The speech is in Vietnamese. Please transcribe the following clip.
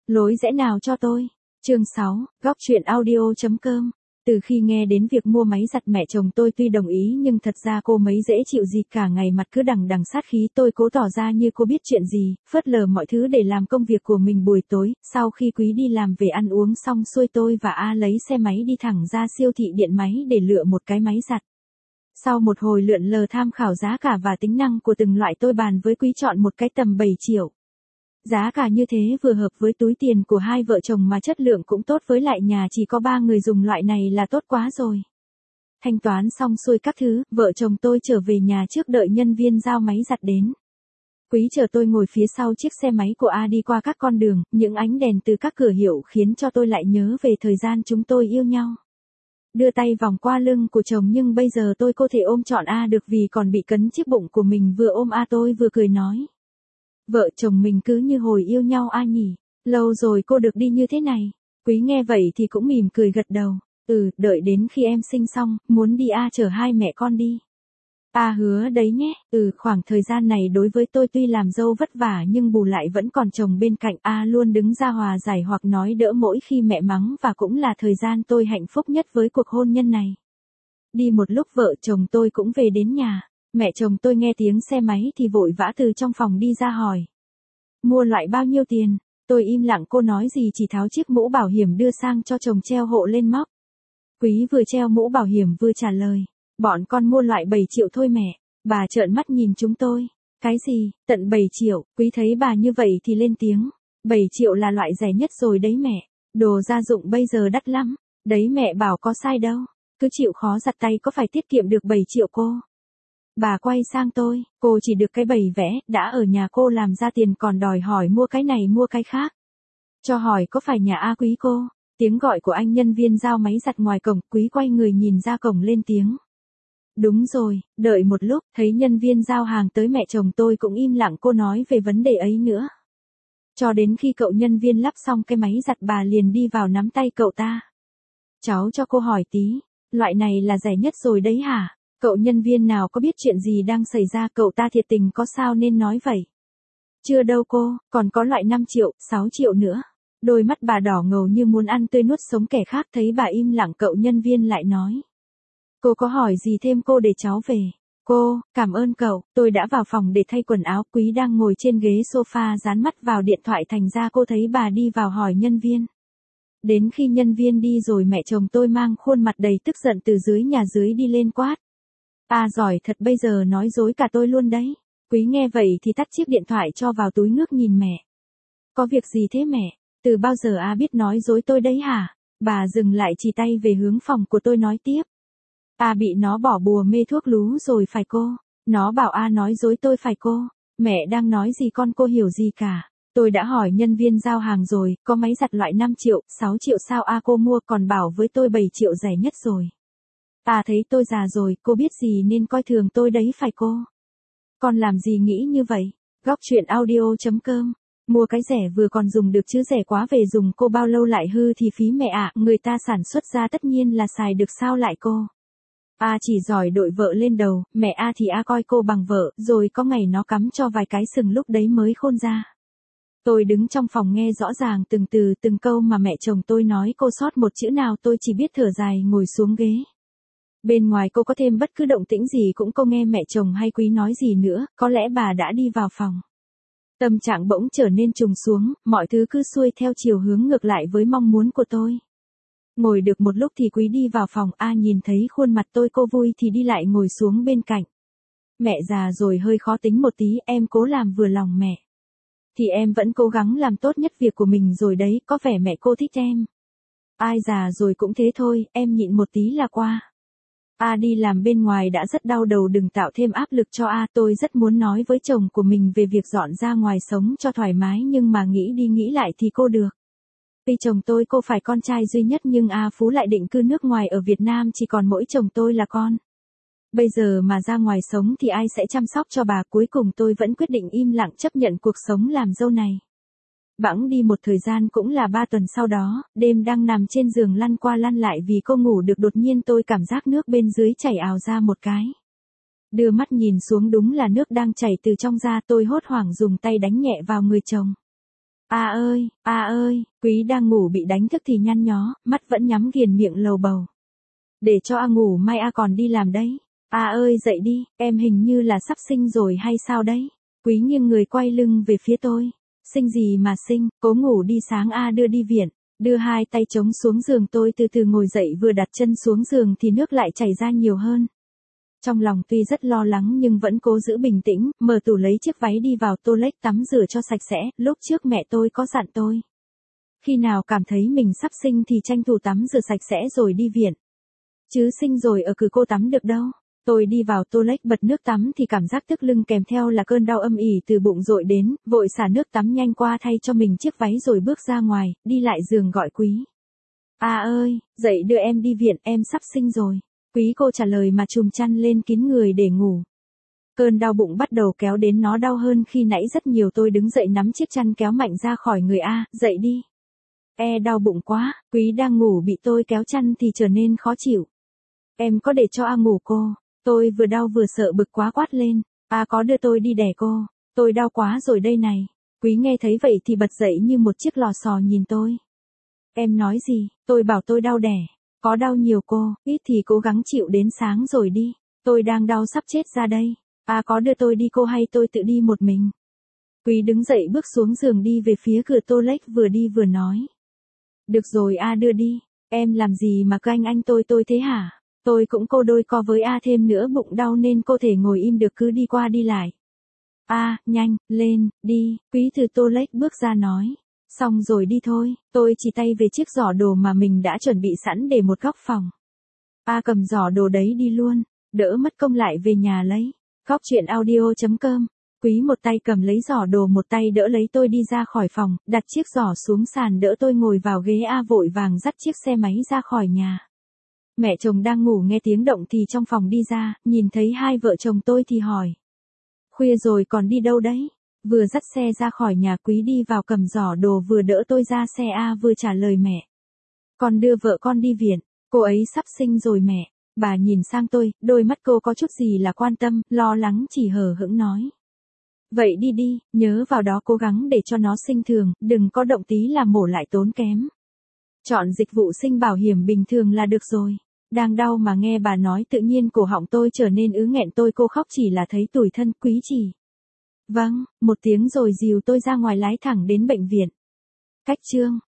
Lối rẽ nào cho tôi? Chương 6, góc truyện audio.com. Từ khi nghe đến việc mua máy giặt mẹ chồng tôi tuy đồng ý nhưng thật ra cô mấy dễ chịu gì cả, ngày mặt cứ đằng đằng sát khí. Tôi cố tỏ ra như cô biết chuyện gì, phớt lờ mọi thứ để làm công việc của mình buổi tối. Sau khi Quý đi làm về ăn uống xong xuôi, tôi và A lấy xe máy đi thẳng ra siêu thị điện máy để lựa một cái máy giặt. Sau một hồi lượn lờ tham khảo giá cả và tính năng của từng loại, tôi bàn với Quý chọn một cái tầm 7 triệu. Giá cả như thế vừa hợp với túi tiền của hai vợ chồng mà chất lượng cũng tốt, với lại nhà chỉ có 3 người dùng, loại này là tốt quá rồi. Thanh toán xong xuôi các thứ, vợ chồng tôi trở về nhà trước đợi nhân viên giao máy giặt đến. Quý chờ tôi ngồi phía sau chiếc xe máy của A đi qua các con đường, những ánh đèn từ các cửa hiệu khiến cho tôi lại nhớ về thời gian chúng tôi yêu nhau. Đưa tay vòng qua lưng của chồng, nhưng bây giờ tôi có thể ôm trọn A được vì còn bị cấn chiếc bụng của mình. Vừa ôm A tôi vừa cười nói. Vợ chồng mình cứ như hồi yêu nhau A nhỉ, lâu rồi cô được đi như thế này. Quý nghe vậy thì cũng mỉm cười gật đầu. Đợi đến khi em sinh xong, muốn đi A chở hai mẹ con đi. A hứa đấy nhé. Khoảng thời gian này đối với tôi tuy làm dâu vất vả nhưng bù lại vẫn còn chồng bên cạnh. A luôn đứng ra hòa giải hoặc nói đỡ mỗi khi mẹ mắng, và cũng là thời gian tôi hạnh phúc nhất với cuộc hôn nhân này. Đi một lúc vợ chồng tôi cũng về đến nhà. Mẹ chồng tôi nghe tiếng xe máy thì vội vã từ trong phòng đi ra hỏi. Mua loại bao nhiêu tiền? Tôi im lặng, cô nói gì chỉ tháo chiếc mũ bảo hiểm đưa sang cho chồng treo hộ lên móc. Quý vừa treo mũ bảo hiểm vừa trả lời. Bọn con mua loại 7 triệu thôi mẹ. Bà trợn mắt nhìn chúng tôi. Cái gì, tận 7 triệu? Quý thấy bà như vậy thì lên tiếng. 7 triệu là loại rẻ nhất rồi đấy mẹ. Đồ gia dụng bây giờ đắt lắm. Đấy mẹ bảo có sai đâu. Cứ chịu khó giặt tay có phải tiết kiệm được 7 triệu cô? Bà quay sang tôi, cô chỉ được cái bày vẽ, đã ở nhà cô làm ra tiền còn đòi hỏi mua cái này mua cái khác. Cho hỏi có phải nhà A Quý cô? Tiếng gọi của anh nhân viên giao máy giặt ngoài cổng. Quý quay người nhìn ra cổng lên tiếng. Đúng rồi. Đợi một lúc, thấy nhân viên giao hàng tới, mẹ chồng tôi cũng im lặng, cô nói về vấn đề ấy nữa. Cho đến khi cậu nhân viên lắp xong cái máy giặt, bà liền đi vào nắm tay cậu ta. Cháu cho cô hỏi tí, loại này là rẻ nhất rồi đấy hả? Cậu nhân viên nào có biết chuyện gì đang xảy ra, cậu ta thiệt tình có sao nên nói vậy. Chưa đâu cô, còn có loại 5 triệu, 6 triệu nữa. Đôi mắt bà đỏ ngầu như muốn ăn tươi nuốt sống kẻ khác. Thấy bà im lặng, cậu nhân viên lại nói. Cô có hỏi gì thêm cô để cháu về. Cô, cảm ơn cậu. Tôi đã vào phòng để thay quần áo. Quý đang ngồi trên ghế sofa dán mắt vào điện thoại, thành ra cô thấy bà đi vào hỏi nhân viên. Đến khi nhân viên đi rồi, mẹ chồng tôi mang khuôn mặt đầy tức giận từ dưới nhà dưới đi lên quát. Giỏi thật, bây giờ nói dối cả tôi luôn đấy. Quý nghe vậy thì tắt chiếc điện thoại cho vào túi, ngước nhìn mẹ. Có việc gì thế mẹ? Từ bao giờ biết nói dối tôi đấy hả? Bà dừng lại, chỉ tay về hướng phòng của tôi nói tiếp. Bị nó bỏ bùa mê thuốc lú rồi phải cô? Nó bảo nói dối tôi phải cô? Mẹ đang nói gì con, cô hiểu gì cả? Tôi đã hỏi nhân viên giao hàng rồi, có máy giặt loại 5 triệu, 6 triệu sao cô mua, còn bảo với tôi 7 triệu rẻ nhất rồi. Thấy tôi già rồi, cô biết gì nên coi thường tôi đấy phải cô? Con làm gì nghĩ như vậy? Góc truyện audio.com. Mua cái rẻ vừa còn dùng được chứ rẻ quá về dùng cô bao lâu lại hư thì phí mẹ ạ. Người ta sản xuất ra tất nhiên là xài được, sao lại cô? Chỉ giỏi đội vợ lên đầu, mẹ thì coi cô bằng vợ, rồi có ngày nó cắm cho vài cái sừng, lúc đấy mới khôn ra. Tôi đứng trong phòng nghe rõ ràng từng từ từng câu mà mẹ chồng tôi nói, cô sót một chữ nào tôi chỉ biết thở dài ngồi xuống ghế. Bên ngoài cô có thêm bất cứ động tĩnh gì cũng cô nghe mẹ chồng hay Quý nói gì nữa, có lẽ bà đã đi vào phòng. Tâm trạng bỗng trở nên trùng xuống, mọi thứ cứ xuôi theo chiều hướng ngược lại với mong muốn của tôi. Ngồi được một lúc thì Quý đi vào phòng. Nhìn thấy khuôn mặt tôi, cô vui thì đi lại ngồi xuống bên cạnh. Mẹ già rồi hơi khó tính một tí, em cố làm vừa lòng mẹ. Thì em vẫn cố gắng làm tốt nhất việc của mình rồi đấy, có vẻ mẹ cô thích em. Ai già rồi cũng thế thôi, em nhịn một tí là qua. Đi làm bên ngoài đã rất đau đầu, đừng tạo thêm áp lực cho tôi rất muốn nói với chồng của mình về việc dọn ra ngoài sống cho thoải mái, nhưng mà nghĩ đi nghĩ lại thì cô được. Vì chồng tôi cô phải con trai duy nhất, nhưng Phú lại định cư nước ngoài, ở Việt Nam chỉ còn mỗi chồng tôi là con. Bây giờ mà ra ngoài sống thì ai sẽ chăm sóc cho bà? Cuối cùng tôi vẫn quyết định im lặng chấp nhận cuộc sống làm dâu này. Bẵng đi một thời gian, cũng là 3 tuần sau đó, đêm đang nằm trên giường lăn qua lăn lại vì cô ngủ được, đột nhiên tôi cảm giác nước bên dưới chảy ào ra một cái. Đưa mắt nhìn xuống, đúng là nước đang chảy từ trong da. Tôi hốt hoảng dùng tay đánh nhẹ vào người chồng. A ơi, Quý đang ngủ bị đánh thức thì nhăn nhó, mắt vẫn nhắm nghiền miệng lầu bầu. Để cho A ngủ, mai A còn đi làm đấy. A ơi dậy đi, em hình như là sắp sinh rồi hay sao đấy? Quý nghiêng người quay lưng về phía tôi. Sinh gì mà sinh, cố ngủ đi, sáng A đưa đi viện. Đưa hai tay chống xuống giường, tôi từ từ ngồi dậy, vừa đặt chân xuống giường thì nước lại chảy ra nhiều hơn. Trong lòng tuy rất lo lắng nhưng vẫn cố giữ bình tĩnh, mở tủ lấy chiếc váy đi vào toilet tắm rửa cho sạch sẽ. Lúc trước mẹ tôi có dặn tôi, khi nào cảm thấy mình sắp sinh thì tranh thủ tắm rửa sạch sẽ rồi đi viện. Chứ sinh rồi ở cứ cô tắm được đâu. Tôi đi vào toilet bật nước tắm thì cảm giác tức lưng kèm theo là cơn đau âm ỉ từ bụng dội đến, vội xả nước tắm nhanh qua thay cho mình chiếc váy rồi bước ra ngoài, đi lại giường gọi Quý. A ơi, dậy đưa em đi viện, em sắp sinh rồi. Quý cô trả lời mà chùm chăn lên kín người để ngủ. Cơn đau bụng bắt đầu kéo đến, nó đau hơn khi nãy rất nhiều. Tôi đứng dậy nắm chiếc chăn kéo mạnh ra khỏi người. A, dậy đi. Đau bụng quá. Quý đang ngủ bị tôi kéo chăn thì trở nên khó chịu. Em có để cho A ngủ cô? Tôi vừa đau vừa sợ bực quá quát lên. A có đưa tôi đi đẻ cô. Tôi đau quá rồi đây này. Quý nghe thấy vậy thì bật dậy như một chiếc lò xo nhìn tôi. Em nói gì? Tôi bảo tôi đau đẻ. Có đau nhiều cô, ít thì cố gắng chịu đến sáng rồi đi. Tôi đang đau sắp chết ra đây. A có đưa tôi đi cô hay tôi tự đi một mình? Quý đứng dậy bước xuống giường đi về phía cửa toilet, vừa đi vừa nói. Được rồi A đưa đi. Em làm gì mà cứ anh tôi thế hả? Tôi cũng cô đôi co với A, thêm nữa bụng đau nên cô thể ngồi im được, cứ đi qua đi lại. A, nhanh, lên, đi. Quý từ toilet bước ra nói. Xong rồi đi thôi. Tôi chỉ tay về chiếc giỏ đồ mà mình đã chuẩn bị sẵn để một góc phòng. A cầm giỏ đồ đấy đi luôn. Đỡ mất công lại về nhà lấy. Góc chuyện audio.com. Quý một tay cầm lấy giỏ đồ, một tay đỡ lấy tôi đi ra khỏi phòng, đặt chiếc giỏ xuống sàn đỡ tôi ngồi vào ghế. A vội vàng dắt chiếc xe máy ra khỏi nhà. Mẹ chồng đang ngủ nghe tiếng động thì trong phòng đi ra, nhìn thấy hai vợ chồng tôi thì hỏi. Khuya rồi còn đi đâu đấy? Vừa dắt xe ra khỏi nhà. Quý đi vào cầm giỏ đồ vừa đỡ tôi ra xe. A vừa trả lời mẹ. Con đưa vợ con đi viện, cô ấy sắp sinh rồi mẹ. Bà nhìn sang tôi, đôi mắt cô có chút gì là quan tâm, lo lắng, chỉ hờ hững nói. Vậy đi đi, nhớ vào đó cố gắng để cho nó sinh thường, đừng có động tí là mổ lại tốn kém. Chọn dịch vụ sinh bảo hiểm bình thường là được rồi. Đang đau mà nghe bà nói tự nhiên cổ họng tôi trở nên ứ nghẹn, cô khóc chỉ là thấy tủi thân. Quý chỉ. Vâng, một tiếng rồi dìu tôi ra ngoài lái thẳng đến bệnh viện. Cách chương.